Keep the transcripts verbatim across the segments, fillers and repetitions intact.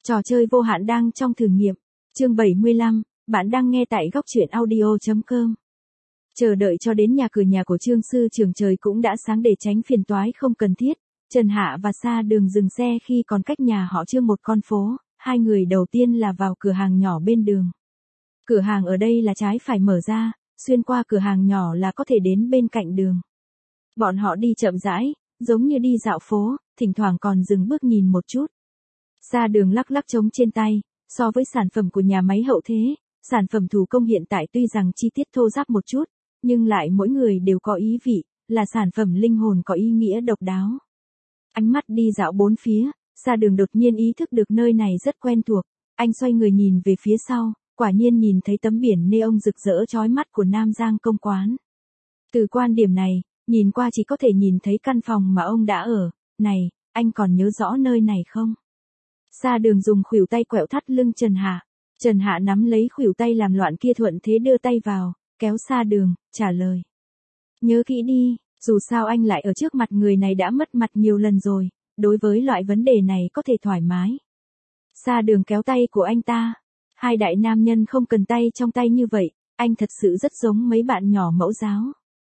Trò chơi vô hạn đang trong thử nghiệm. Chương bảy mươi lăm, bạn đang nghe tại góc truyện audio chấm com. Chờ đợi cho đến nhà cửa nhà của Trương sư trưởng trời cũng đã sáng để tránh phiền toái không cần thiết. Trần Hạ và Sa Đường dừng xe khi còn cách nhà họ Trương một con phố, hai người đầu tiên là vào cửa hàng nhỏ bên đường. Cửa hàng ở đây là trái phải mở ra, xuyên qua cửa hàng nhỏ là có thể đến bên cạnh đường. Bọn họ đi chậm rãi, giống như đi dạo phố, thỉnh thoảng còn dừng bước nhìn một chút. Sa Đường lắc lắc trống trên tay, so với sản phẩm của nhà máy hậu thế, sản phẩm thủ công hiện tại tuy rằng chi tiết thô ráp một chút, nhưng lại mỗi người đều có ý vị, là sản phẩm linh hồn có ý nghĩa độc đáo. Ánh mắt đi dạo bốn phía, Sa Đường đột nhiên ý thức được nơi này rất quen thuộc, anh xoay người nhìn về phía sau, quả nhiên nhìn thấy tấm biển neon rực rỡ chói mắt của Nam Giang Công Quán. Từ quan điểm này, nhìn qua chỉ có thể nhìn thấy căn phòng mà ông đã ở, này, anh còn nhớ rõ nơi này không? Sa Đường dùng khuỷu tay quẹo thắt lưng Trần Hạ. Trần Hạ nắm lấy khuỷu tay làm loạn kia thuận thế đưa tay vào, kéo Sa Đường, trả lời. Nhớ kỹ đi, dù sao anh lại ở trước mặt người này đã mất mặt nhiều lần rồi, đối với loại vấn đề này có thể thoải mái. Sa Đường kéo tay của anh ta. Hai đại nam nhân không cần tay trong tay như vậy, anh thật sự rất giống mấy bạn nhỏ mẫu giáo.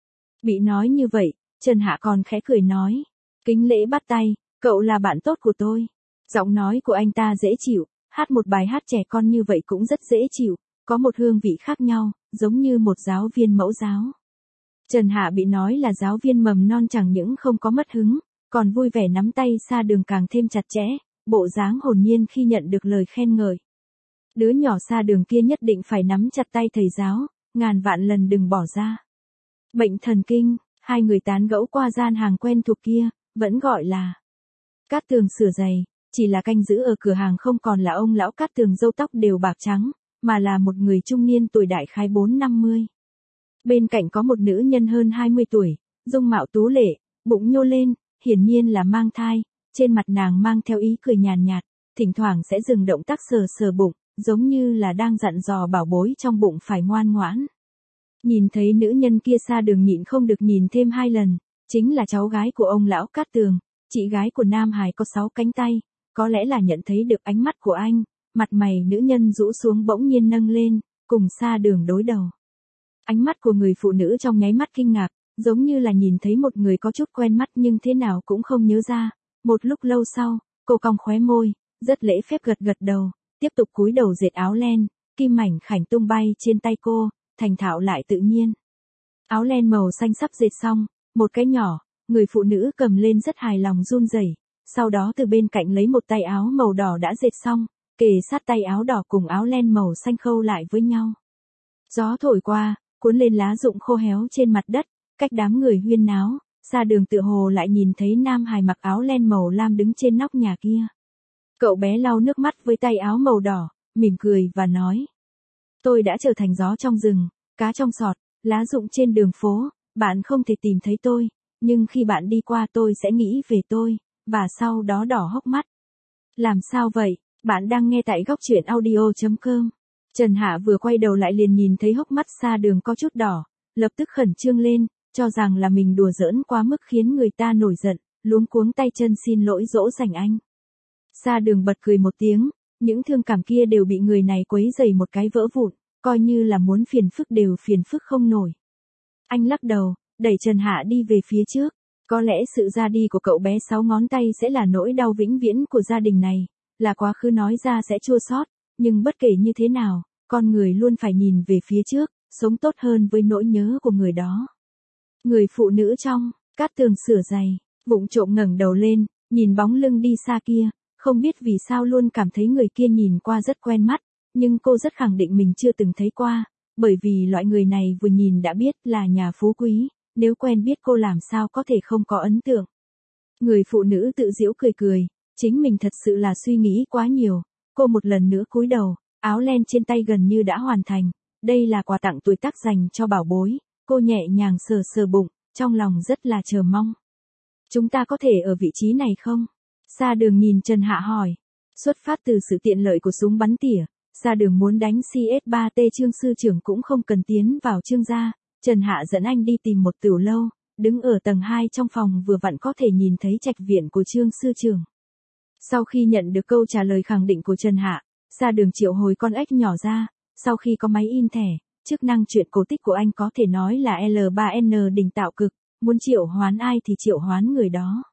Bị nói như vậy, Trần Hạ còn khẽ cười nói. Kính lễ bắt tay, cậu là bạn tốt của tôi. Giọng nói của anh ta dễ chịu, hát một bài hát trẻ con như vậy cũng rất dễ chịu, có một hương vị khác nhau, giống như một giáo viên mẫu giáo. Trần Hạ bị nói là giáo viên mầm non chẳng những không có mất hứng, còn vui vẻ nắm tay Sa Đường càng thêm chặt chẽ, bộ dáng hồn nhiên khi nhận được lời khen ngợi. Đứa nhỏ Sa Đường kia nhất định phải nắm chặt tay thầy giáo, ngàn vạn lần đừng bỏ ra. Bệnh thần kinh, hai người tán gẫu qua gian hàng quen thuộc kia, vẫn gọi là Cát Tường sửa giày, chỉ là canh giữ ở cửa hàng không còn là ông lão Cát Tường râu tóc đều bạc trắng, mà là một người trung niên tuổi đại khái bốn năm mươi. Bên cạnh có một nữ nhân hơn hai mươi tuổi, dung mạo tú lệ, bụng nhô lên, hiển nhiên là mang thai, trên mặt nàng mang theo ý cười nhàn nhạt, thỉnh thoảng sẽ dừng động tác sờ sờ bụng, giống như là đang dặn dò bảo bối trong bụng phải ngoan ngoãn. Nhìn thấy nữ nhân kia Sa Đường nhịn không được nhìn thêm hai lần, chính là cháu gái của ông lão Cát Tường, chị gái của Nam Hải có sáu cánh tay, có lẽ là nhận thấy được ánh mắt của anh, mặt mày nữ nhân rũ xuống bỗng nhiên nâng lên, cùng Sa Đường đối đầu. Ánh mắt của người phụ nữ trong nháy mắt kinh ngạc, giống như là nhìn thấy một người có chút quen mắt nhưng thế nào cũng không nhớ ra. Một lúc lâu sau, cô cong khóe môi, rất lễ phép gật gật đầu, tiếp tục cúi đầu dệt áo len, kim mảnh khảnh tung bay trên tay cô, thành thạo lại tự nhiên. Áo len màu xanh sắp dệt xong, một cái nhỏ, người phụ nữ cầm lên rất hài lòng run rẩy, sau đó từ bên cạnh lấy một tay áo màu đỏ đã dệt xong, kề sát tay áo đỏ cùng áo len màu xanh khâu lại với nhau. Gió thổi qua, cuốn lên lá rụng khô héo trên mặt đất, cách đám người huyên náo, Sa Đường tựa hồ lại nhìn thấy Nam Hải mặc áo len màu lam đứng trên nóc nhà kia. Cậu bé lau nước mắt với tay áo màu đỏ, mỉm cười và nói. Tôi đã trở thành gió trong rừng, cá trong sọt, lá rụng trên đường phố, bạn không thể tìm thấy tôi, nhưng khi bạn đi qua tôi sẽ nghĩ về tôi, và sau đó đỏ hốc mắt. Làm sao vậy, bạn đang nghe tại góc truyện audio chấm com. Trần Hạ vừa quay đầu lại liền nhìn thấy hốc mắt Sa Đường có chút đỏ, lập tức khẩn trương lên, cho rằng là mình đùa giỡn quá mức khiến người ta nổi giận, luống cuống tay chân xin lỗi dỗ dành anh. Sa Đường bật cười một tiếng, những thương cảm kia đều bị người này quấy rầy một cái vỡ vụn, coi như là muốn phiền phức đều phiền phức không nổi. Anh lắc đầu, đẩy Trần Hạ đi về phía trước, có lẽ sự ra đi của cậu bé sáu ngón tay sẽ là nỗi đau vĩnh viễn của gia đình này, là quá khứ nói ra sẽ chua xót, nhưng bất kể như thế nào, con người luôn phải nhìn về phía trước, sống tốt hơn với nỗi nhớ của người đó. Người phụ nữ trong Cát Tường sửa giày, vụng trộm ngẩng đầu lên, nhìn bóng lưng đi xa kia, không biết vì sao luôn cảm thấy người kia nhìn qua rất quen mắt, nhưng cô rất khẳng định mình chưa từng thấy qua, bởi vì loại người này vừa nhìn đã biết là nhà phú quý, nếu quen biết cô làm sao có thể không có ấn tượng. Người phụ nữ tự giễu cười cười, chính mình thật sự là suy nghĩ quá nhiều, cô một lần nữa cúi đầu, áo len trên tay gần như đã hoàn thành, đây là quà tặng tuổi tác dành cho bảo bối, cô nhẹ nhàng sờ sờ bụng, trong lòng rất là chờ mong. Chúng ta có thể ở vị trí này không? Sa Đường nhìn Trần Hạ hỏi. Xuất phát từ sự tiện lợi của súng bắn tỉa, Sa Đường muốn đánh C S ba T Trương sư trưởng cũng không cần tiến vào Trương gia, Trần Hạ dẫn anh đi tìm một tửu lâu, đứng ở tầng hai trong phòng vừa vặn có thể nhìn thấy trạch viện của Trương sư trưởng. Sau khi nhận được câu trả lời khẳng định của Trần Hạ, Sa Đường triệu hồi con ếch nhỏ ra, sau khi có máy in thẻ, chức năng truyện cổ tích của anh có thể nói là L ba N đỉnh tạo cực, muốn triệu hoán ai thì triệu hoán người đó.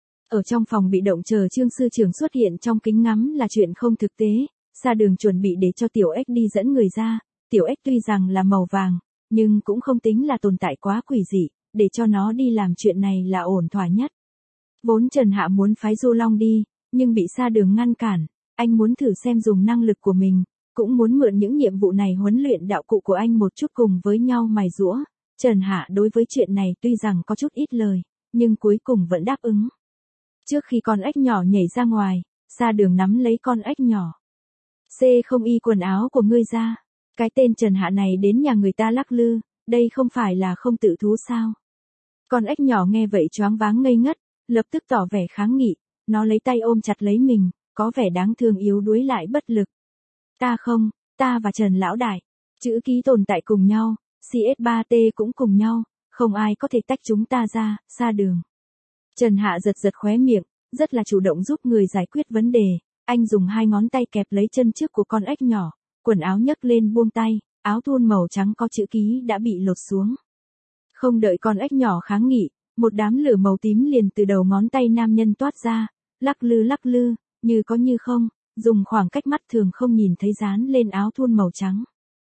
Ở trong phòng bị động chờ Trương sư trưởng xuất hiện trong kính ngắm là chuyện không thực tế, Sa Đường chuẩn bị để cho tiểu ếch đi dẫn người ra, tiểu ếch tuy rằng là màu vàng, nhưng cũng không tính là tồn tại quá quỷ dị, để cho nó đi làm chuyện này là ổn thỏa nhất. Vốn Trần Hạ muốn phái Du Long đi, nhưng bị Sa Đường ngăn cản, anh muốn thử xem dùng năng lực của mình, cũng muốn mượn những nhiệm vụ này huấn luyện đạo cụ của anh một chút cùng với nhau mài giũa. Trần Hạ đối với chuyện này tuy rằng có chút ít lời, nhưng cuối cùng vẫn đáp ứng. Trước khi con ếch nhỏ nhảy ra ngoài, Sa Đường nắm lấy con ếch nhỏ. C không y quần áo của ngươi ra. Cái tên Trần Hạ này đến nhà người ta lắc lư, đây không phải là không tự thú sao? Con ếch nhỏ nghe vậy choáng váng ngây ngất, lập tức tỏ vẻ kháng nghị, nó lấy tay ôm chặt lấy mình, có vẻ đáng thương yếu đuối lại bất lực. Ta không, ta và Trần lão đại, chữ ký tồn tại cùng nhau, C S ba T cũng cùng nhau, không ai có thể tách chúng ta ra. Sa Đường. Trần Hạ giật giật khóe miệng, rất là chủ động giúp người giải quyết vấn đề, anh dùng hai ngón tay kẹp lấy chân trước của con ếch nhỏ, quần áo nhấc lên buông tay, áo thun màu trắng có chữ ký đã bị lột xuống. Không đợi con ếch nhỏ kháng nghị, một đám lửa màu tím liền từ đầu ngón tay nam nhân toát ra, lắc lư lắc lư, như có như không, dùng khoảng cách mắt thường không nhìn thấy dán lên áo thun màu trắng.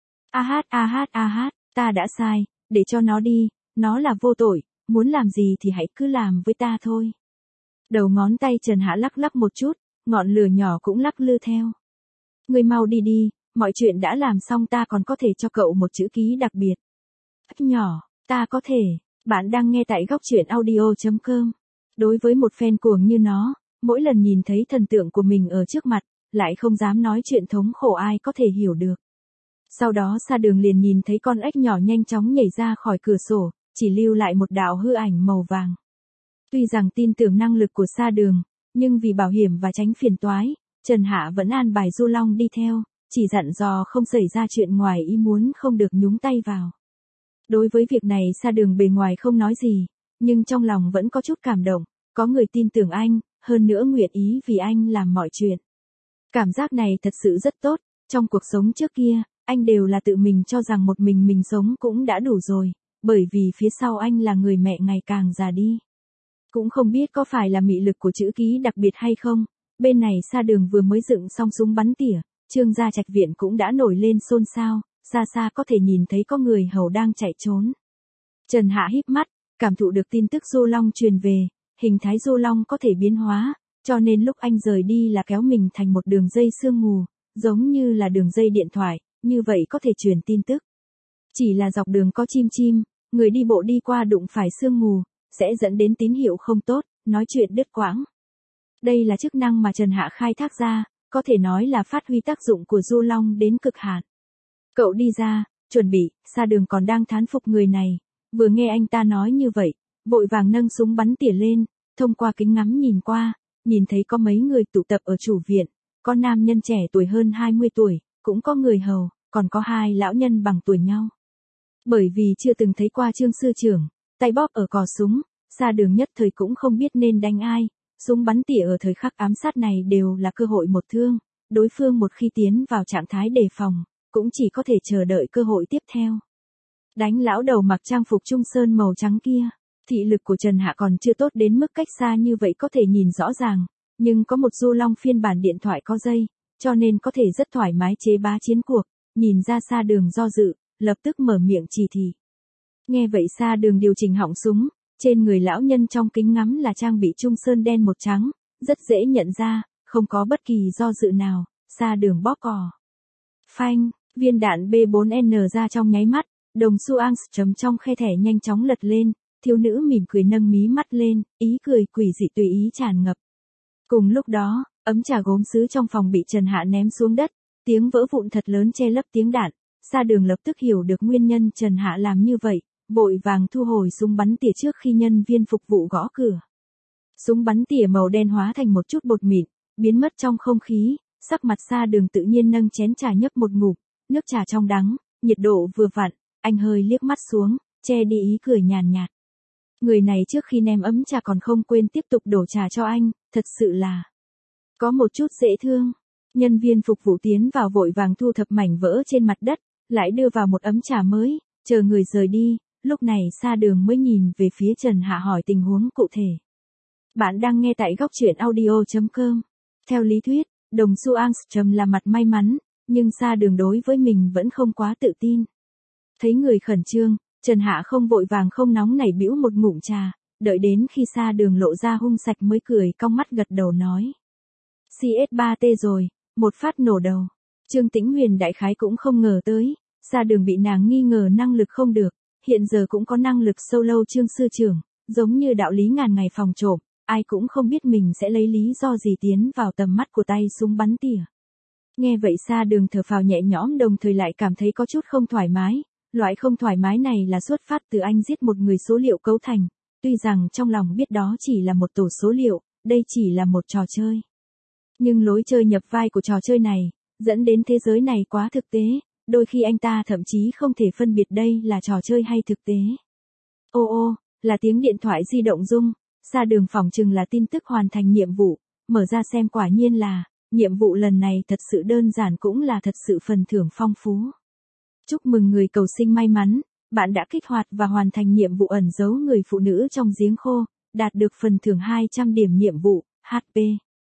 A hát a hát a hát, ta đã sai, để cho nó đi, nó là vô tội, muốn làm gì thì hãy cứ làm với ta thôi. Đầu ngón tay Trần Hạ lắc lắc một chút, ngọn lửa nhỏ cũng lắc lư theo. Ngươi mau đi đi, mọi chuyện đã làm xong, ta còn có thể cho cậu một chữ ký đặc biệt. Ếch nhỏ, ta có thể, bạn đang nghe tại góc truyện audio chấm com. Đối với một fan cuồng như nó, mỗi lần nhìn thấy thần tượng của mình ở trước mặt, lại không dám nói chuyện thống khổ ai có thể hiểu được. Sau đó Sa Đường liền nhìn thấy con ếch nhỏ nhanh chóng nhảy ra khỏi cửa sổ, chỉ lưu lại một đạo hư ảnh màu vàng. Tuy rằng tin tưởng năng lực của Sa Đường, nhưng vì bảo hiểm và tránh phiền toái, Trần Hạ vẫn an bài Du Long đi theo, chỉ dặn dò không xảy ra chuyện ngoài ý muốn không được nhúng tay vào. Đối với việc này Sa Đường bề ngoài không nói gì, nhưng trong lòng vẫn có chút cảm động, có người tin tưởng anh, hơn nữa nguyện ý vì anh làm mọi chuyện. Cảm giác này thật sự rất tốt, trong cuộc sống trước kia, anh đều là tự mình cho rằng một mình mình sống cũng đã đủ rồi, bởi vì phía sau anh là người mẹ ngày càng già đi. Cũng không biết có phải là mị lực của chữ ký đặc biệt hay không, bên này Sa Đường vừa mới dựng xong súng bắn tỉa, Trương gia trạch viện cũng đã nổi lên xôn xao, xa xa có thể nhìn thấy có người hầu đang chạy trốn. Trần Hạ híp mắt, cảm thụ được tin tức Du Long truyền về, hình thái Du Long có thể biến hóa, cho nên lúc anh rời đi là kéo mình thành một đường dây sương mù, giống như là đường dây điện thoại, như vậy có thể truyền tin tức. Chỉ là dọc đường có chim chim, người đi bộ đi qua đụng phải sương mù, sẽ dẫn đến tín hiệu không tốt, nói chuyện đứt quãng. Đây là chức năng mà Trần Hạ khai thác ra, có thể nói là phát huy tác dụng của Du Long đến cực hạn. Cậu đi ra, chuẩn bị, Sa Đường còn đang thán phục người này, vừa nghe anh ta nói như vậy, vội vàng nâng súng bắn tỉa lên, thông qua kính ngắm nhìn qua, nhìn thấy có mấy người tụ tập ở chủ viện, có nam nhân trẻ tuổi hơn hai mươi tuổi, cũng có người hầu, còn có hai lão nhân bằng tuổi nhau. Bởi vì chưa từng thấy qua Trương sư trưởng, tay bóp ở cò súng, Sa Đường nhất thời cũng không biết nên đánh ai, súng bắn tỉa ở thời khắc ám sát này đều là cơ hội một thương, đối phương một khi tiến vào trạng thái đề phòng, cũng chỉ có thể chờ đợi cơ hội tiếp theo. Đánh lão đầu mặc trang phục trung sơn màu trắng kia, thị lực của Trần Hạ còn chưa tốt đến mức cách xa như vậy có thể nhìn rõ ràng, nhưng có một Du Long phiên bản điện thoại có dây, cho nên có thể rất thoải mái chế bá chiến cuộc, nhìn ra Sa Đường do dự, lập tức mở miệng chỉ thị. Nghe vậy Sa Đường điều chỉnh họng súng, trên người lão nhân trong kính ngắm là trang bị trung sơn đen một trắng, rất dễ nhận ra, không có bất kỳ do dự nào, Sa Đường bóp cò. Phanh, viên đạn B bốn N ra trong nháy mắt, đồng xu ang chấm trong khe thẻ nhanh chóng lật lên, thiếu nữ mỉm cười nâng mí mắt lên, ý cười quỷ dị tùy ý tràn ngập. Cùng lúc đó, ấm trà gốm sứ trong phòng bị Trần Hạ ném xuống đất, tiếng vỡ vụn thật lớn che lấp tiếng đạn, Sa Đường lập tức hiểu được nguyên nhân Trần Hạ làm như vậy, vội vàng thu hồi súng bắn tỉa trước khi nhân viên phục vụ gõ cửa. Súng bắn tỉa màu đen hóa thành một chút bột mịn, biến mất trong không khí, sắc mặt Sa Đường tự nhiên nâng chén trà nhấp một ngụm, nước trà trong đắng, nhiệt độ vừa vặn, anh hơi liếc mắt xuống, che đi ý cười nhàn nhạt. Người này trước khi ném ấm trà còn không quên tiếp tục đổ trà cho anh, thật sự là Có một chút dễ thương. Nhân viên phục vụ tiến vào vội vàng thu thập mảnh vỡ trên mặt đất, lại đưa vào một ấm trà mới, chờ người rời đi, lúc này Sa Đường mới nhìn về phía Trần Hạ hỏi tình huống cụ thể. Bạn đang nghe tại góc truyện audio chấm com. Theo lý thuyết, đồng xu Angstrom là mặt may mắn, nhưng Sa Đường đối với mình vẫn không quá tự tin. Thấy người khẩn trương, Trần Hạ không vội vàng không nóng nảy bĩu một ngụm trà, đợi đến khi Sa Đường lộ ra hung sạch mới cười cong mắt gật đầu nói. xê ét ba tê rồi, một phát nổ đầu. Trương Tĩnh Huyền đại khái cũng không ngờ tới, Sa Đường bị nàng nghi ngờ năng lực không được, hiện giờ cũng có năng lực solo Trương sư trưởng, giống như đạo lý ngàn ngày phòng trộm, ai cũng không biết mình sẽ lấy lý do gì tiến vào tầm mắt của tay súng bắn tỉa. Nghe vậy Sa Đường thở phào nhẹ nhõm đồng thời lại cảm thấy có chút không thoải mái, loại không thoải mái này là xuất phát từ anh giết một người số liệu cấu thành, tuy rằng trong lòng biết đó chỉ là một tổ số liệu, đây chỉ là một trò chơi. Nhưng lối chơi nhập vai của trò chơi này, dẫn đến thế giới này quá thực tế, đôi khi anh ta thậm chí không thể phân biệt đây là trò chơi hay thực tế. Ô ô, là tiếng điện thoại di động rung, Sa Đường phỏng chừng là tin tức hoàn thành nhiệm vụ, mở ra xem quả nhiên là, nhiệm vụ lần này thật sự đơn giản cũng là thật sự phần thưởng phong phú. Chúc mừng người cầu sinh may mắn, bạn đã kích hoạt và hoàn thành nhiệm vụ ẩn giấu người phụ nữ trong giếng khô, đạt được phần thưởng hai trăm điểm nhiệm vụ, hát pê.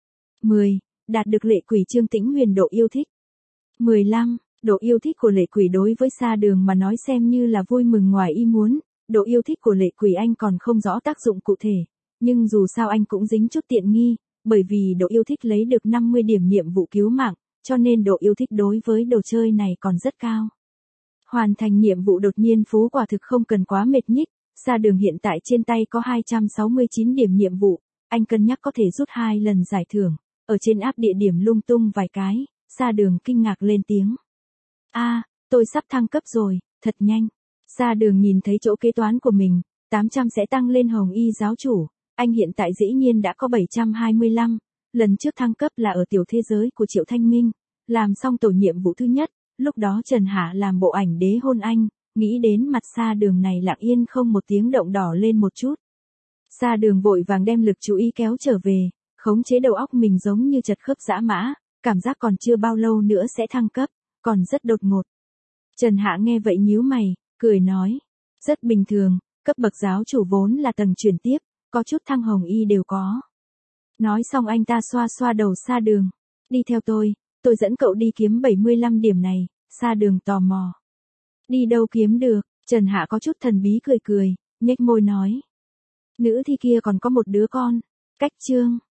mười. Đạt được lệ quỷ Trương Tĩnh Huyền độ yêu thích. mười lăm. Độ yêu thích của lệ quỷ đối với Sa Đường mà nói xem như là vui mừng ngoài ý muốn, độ yêu thích của lệ quỷ anh còn không rõ tác dụng cụ thể, nhưng dù sao anh cũng dính chút tiện nghi, bởi vì độ yêu thích lấy được năm mươi điểm nhiệm vụ cứu mạng, cho nên độ yêu thích đối với đồ chơi này còn rất cao. Hoàn thành nhiệm vụ đột nhiên phú quả thực không cần quá mệt nhích, Sa Đường hiện tại trên tay có hai trăm sáu mươi chín điểm nhiệm vụ, anh cân nhắc có thể rút hai lần giải thưởng, ở trên app địa điểm lung tung vài cái, Sa Đường kinh ngạc lên tiếng. A, à, tôi sắp thăng cấp rồi, thật nhanh. Sa Đường nhìn thấy chỗ kế toán của mình, tám trăm sẽ tăng lên hồng y giáo chủ, anh hiện tại dĩ nhiên đã có bảy trăm hai mươi lăm, lần trước thăng cấp là ở tiểu thế giới của Triệu Thanh Minh, làm xong tổ nhiệm vụ thứ nhất, lúc đó Trần Hạ làm bộ ảnh đế hôn anh, nghĩ đến mặt Sa Đường này lặng yên không một tiếng động đỏ lên một chút. Sa Đường vội vàng đem lực chú ý kéo trở về, khống chế đầu óc mình giống như chật khớp dã mã, cảm giác còn chưa bao lâu nữa sẽ thăng cấp, còn rất đột ngột. Trần Hạ nghe vậy nhíu mày, cười nói, rất bình thường, cấp bậc giáo chủ vốn là tầng chuyển tiếp, có chút thăng hồng y đều có. Nói xong anh ta xoa xoa đầu Sa Đường, đi theo tôi, tôi dẫn cậu đi kiếm bảy mươi lăm điểm này. Sa Đường tò mò. Đi đâu kiếm được, Trần Hạ có chút thần bí cười cười, nhếch môi nói. Nữ thi kia còn có một đứa con, cách chương.